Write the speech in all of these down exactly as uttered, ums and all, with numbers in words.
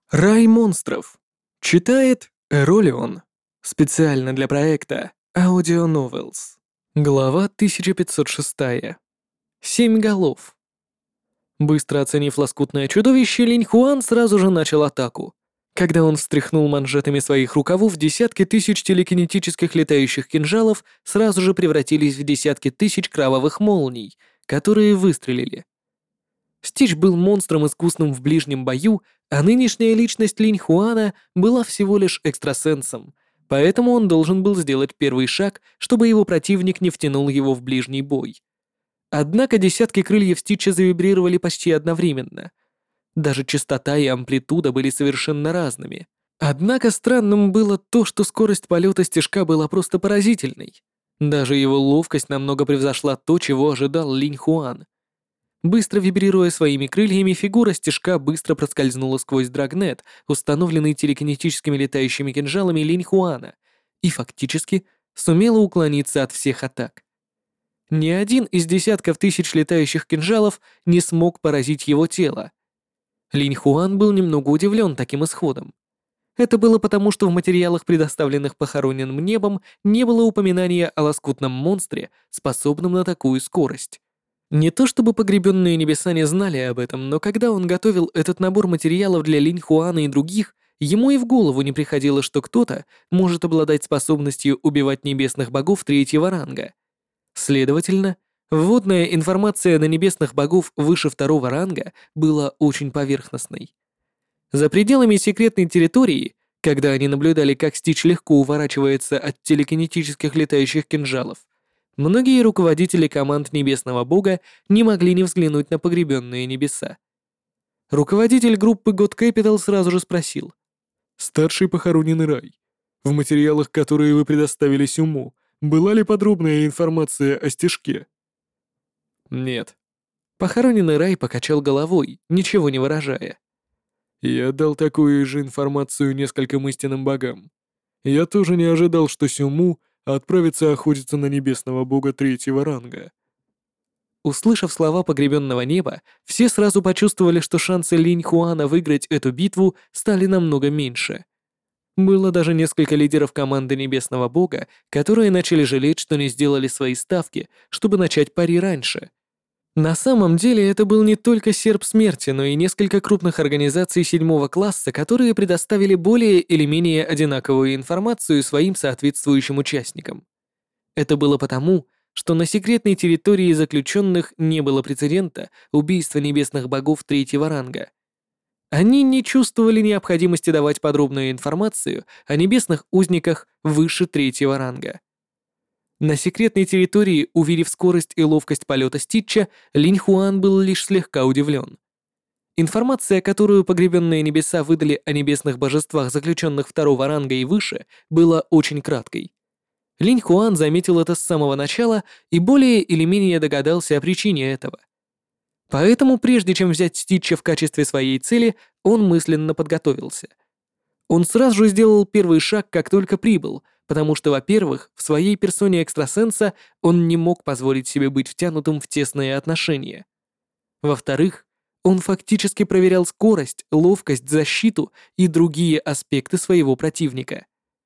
Рай монстров. Читает Эролион. Специально для проекта Audio Novels. Глава тысяча пятьсот шесть. Семь голов. Быстро оценив лоскутное чудовище, Линь Хуан сразу же начал атаку. Когда он встряхнул манжетами своих рукавов, десятки тысяч телекинетических летающих кинжалов сразу же превратились в десятки тысяч кровавых молний, которые выстрелили. Стич был монстром искусным в ближнем бою, а нынешняя личность Линь Хуана была всего лишь экстрасенсом, поэтому он должен был сделать первый шаг, чтобы его противник не втянул его в ближний бой. Однако десятки крыльев Стича завибрировали почти одновременно. Даже частота и амплитуда были совершенно разными. Однако странным было то, что скорость полета Стежка была просто поразительной. Даже его ловкость намного превзошла то, чего ожидал Линь Хуан. Быстро вибрируя своими крыльями, фигура Стежка быстро проскользнула сквозь драгнет, установленный телекинетическими летающими кинжалами Линь Хуана, и фактически сумела уклониться от всех атак. Ни один из десятков тысяч летающих кинжалов не смог поразить его тело. Линь Хуан был немного удивлен таким исходом. Это было потому, что в материалах, предоставленных похороненным небом, не было упоминания о лоскутном монстре, способном на такую скорость. Не то чтобы погребенные небеса не знали об этом, но когда он готовил этот набор материалов для Линь Хуана и других, ему и в голову не приходило, что кто-то может обладать способностью убивать небесных богов третьего ранга. Следовательно, вводная информация на небесных богов выше второго ранга была очень поверхностной. За пределами секретной территории, когда они наблюдали, как Стич легко уворачивается от телекинетических летающих кинжалов, многие руководители команд Небесного Бога не могли не взглянуть на погребенные небеса. Руководитель группы God Capital сразу же спросил. «Старший похороненный рай. В материалах, которые вы предоставили Сюму, была ли подробная информация о Стежке?» «Нет». Похороненный рай покачал головой, ничего не выражая. «Я дал такую же информацию нескольким истинным богам. Я тоже не ожидал, что Сюму отправится охотиться на небесного бога третьего ранга». Услышав слова погребенного неба, все сразу почувствовали, что шансы Линь Хуана выиграть эту битву стали намного меньше. Было даже несколько лидеров команды небесного бога, которые начали жалеть, что не сделали свои ставки, чтобы начать пари раньше. На самом деле это был не только Серп Смерти, но и несколько крупных организаций седьмого класса, которые предоставили более или менее одинаковую информацию своим соответствующим участникам. Это было потому, что на секретной территории заключенных не было прецедента убийства небесных богов третьего ранга. Они не чувствовали необходимости давать подробную информацию о небесных узниках выше третьего ранга. На секретной территории, увидев скорость и ловкость полета Стича, Линь Хуан был лишь слегка удивлен. Информация, которую погребенные небеса выдали о небесных божествах, заключенных второго ранга и выше, была очень краткой. Линь Хуан заметил это с самого начала и более или менее догадался о причине этого. Поэтому, прежде чем взять Стича в качестве своей цели, он мысленно подготовился. Он сразу же сделал первый шаг, как только прибыл, потому что, во-первых, в своей персоне экстрасенса он не мог позволить себе быть втянутым в тесные отношения. Во-вторых, он фактически проверял скорость, ловкость, защиту и другие аспекты своего противника.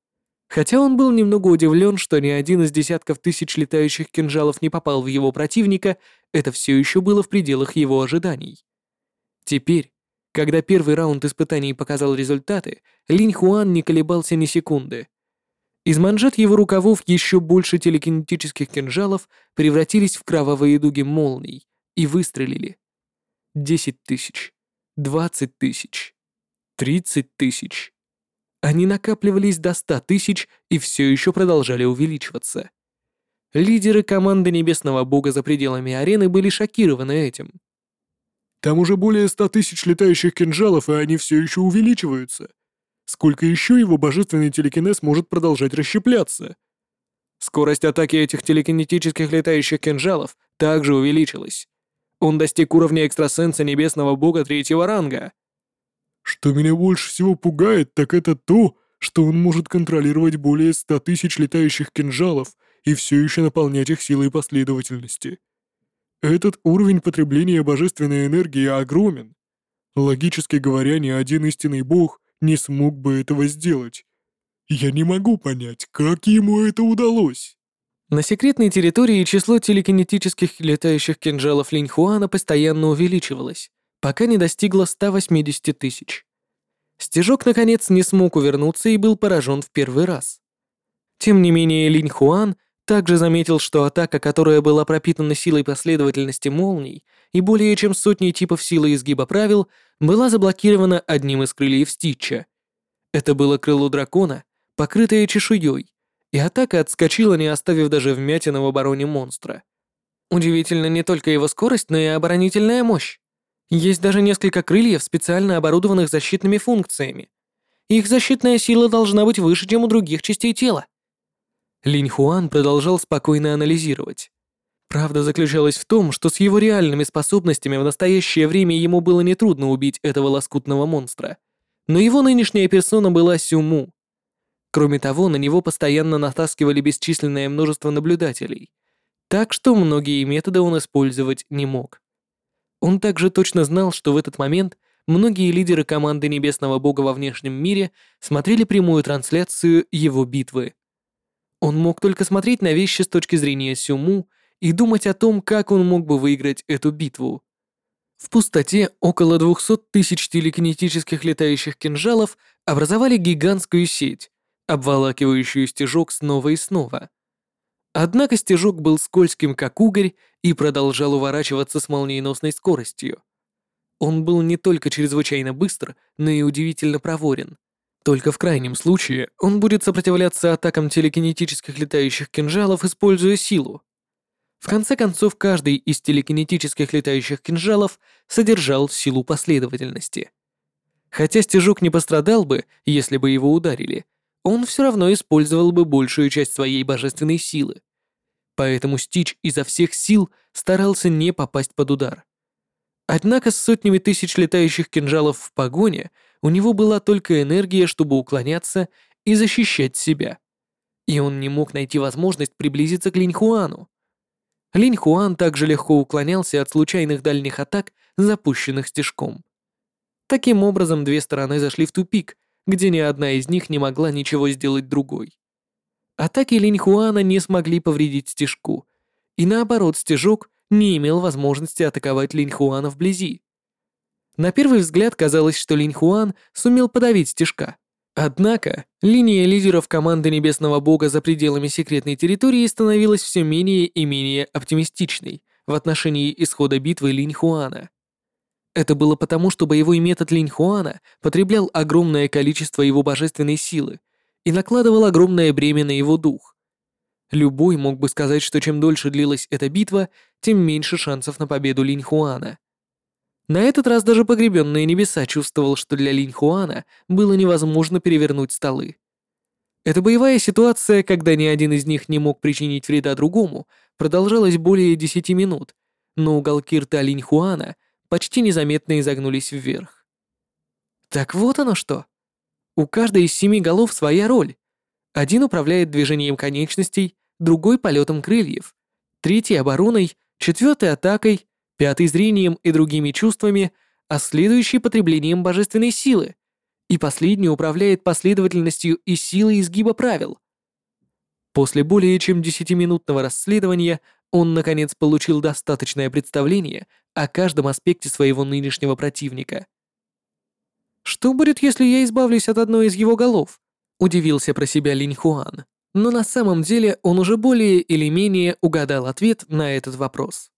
Хотя он был немного удивлен, что ни один из десятков тысяч летающих кинжалов не попал в его противника, это все еще было в пределах его ожиданий. Теперь, когда первый раунд испытаний показал результаты, Линь Хуан не колебался ни секунды. Из манжет его рукавов еще больше телекинетических кинжалов превратились в кровавые дуги молний и выстрелили. Десять тысяч, двадцать тысяч, тридцать тысяч. Они накапливались до ста тысяч и все еще продолжали увеличиваться. Лидеры команды Небесного Бога за пределами арены были шокированы этим. «Там уже более ста тысяч летающих кинжалов, и они все еще увеличиваются. Сколько еще его божественный телекинез может продолжать расщепляться?» Скорость атаки этих телекинетических летающих кинжалов также увеличилась. Он достиг уровня экстрасенса Небесного Бога третьего ранга. «Что меня больше всего пугает, так это то, что он может контролировать более ста тысяч летающих кинжалов и все еще наполнять их силой последовательности. Этот уровень потребления божественной энергии огромен. Логически говоря, ни один истинный бог не смог бы этого сделать. Я не могу понять, как ему это удалось. На секретной территории число телекинетических летающих кинжалов Линьхуана постоянно увеличивалось, пока не достигло ста восьмидесяти тысяч. Стежок, наконец, не смог увернуться и был поражен в первый раз. Тем не менее, Линьхуан также заметил, что атака, которая была пропитана силой последовательности молний и более чем сотней типов силы изгиба правил, была заблокирована одним из крыльев Ститча. Это было крыло дракона, покрытое чешуей, и атака отскочила, не оставив даже вмятины в обороне монстра. Удивительно не только его скорость, но и оборонительная мощь. Есть даже несколько крыльев, специально оборудованных защитными функциями. Их защитная сила должна быть выше, чем у других частей тела. Линьхуан продолжал спокойно анализировать. Правда заключалась в том, что с его реальными способностями в настоящее время ему было нетрудно убить этого лоскутного монстра. Но его нынешняя персона была Сюму. Кроме того, на него постоянно натаскивали бесчисленное множество наблюдателей, так что многие методы он использовать не мог. Он также точно знал, что в этот момент многие лидеры команды Небесного Бога во внешнем мире смотрели прямую трансляцию его битвы. Он мог только смотреть на вещи с точки зрения Сюму и думать о том, как он мог бы выиграть эту битву. В пустоте около двухсот тысяч телекинетических летающих кинжалов образовали гигантскую сеть, обволакивающую стежок снова и снова. Однако стежок был скользким, как угорь, и продолжал уворачиваться с молниеносной скоростью. Он был не только чрезвычайно быстр, но и удивительно проворен. Только в крайнем случае он будет сопротивляться атакам телекинетических летающих кинжалов, используя силу. В конце концов, каждый из телекинетических летающих кинжалов содержал силу последовательности. Хотя стежок не пострадал бы, если бы его ударили, он все равно использовал бы большую часть своей божественной силы. Поэтому Стич изо всех сил старался не попасть под удар. Однако с сотнями тысяч летающих кинжалов в погоне у него была только энергия, чтобы уклоняться и защищать себя. И он не мог найти возможность приблизиться к Линьхуану. Линьхуан также легко уклонялся от случайных дальних атак, запущенных стежком. Таким образом, две стороны зашли в тупик, где ни одна из них не могла ничего сделать другой. Атаки Линьхуана не смогли повредить стежку, и наоборот, стежок не имел возможности атаковать Линьхуана вблизи. На первый взгляд казалось, что Линьхуан сумел подавить стежка. Однако, линия лидеров команды Небесного Бога за пределами секретной территории становилась все менее и менее оптимистичной в отношении исхода битвы Линьхуана. Это было потому, что боевой метод Линьхуана потреблял огромное количество его божественной силы и накладывал огромное бремя на его дух. Любой мог бы сказать, что чем дольше длилась эта битва, тем меньше шансов на победу Линьхуана. На этот раз даже погребенные небеса чувствовал, что для Линьхуана было невозможно перевернуть столы. Эта боевая ситуация, когда ни один из них не мог причинить вреда другому, продолжалась более десяти минут, но уголки рта Линьхуана почти незаметно изогнулись вверх. Так вот оно что. У каждой из семи голов своя роль. Один управляет движением конечностей, другой — полетом крыльев, третий — обороной, четвертый — атакой, пятый — зрением и другими чувствами, а следующий — потреблением божественной силы, и последний управляет последовательностью и силой изгиба правил. После более чем десятиминутного расследования он, наконец, получил достаточное представление о каждом аспекте своего нынешнего противника. «Что будет, если я избавлюсь от одной из его голов?» — удивился про себя Линьхуан, но на самом деле он уже более или менее угадал ответ на этот вопрос.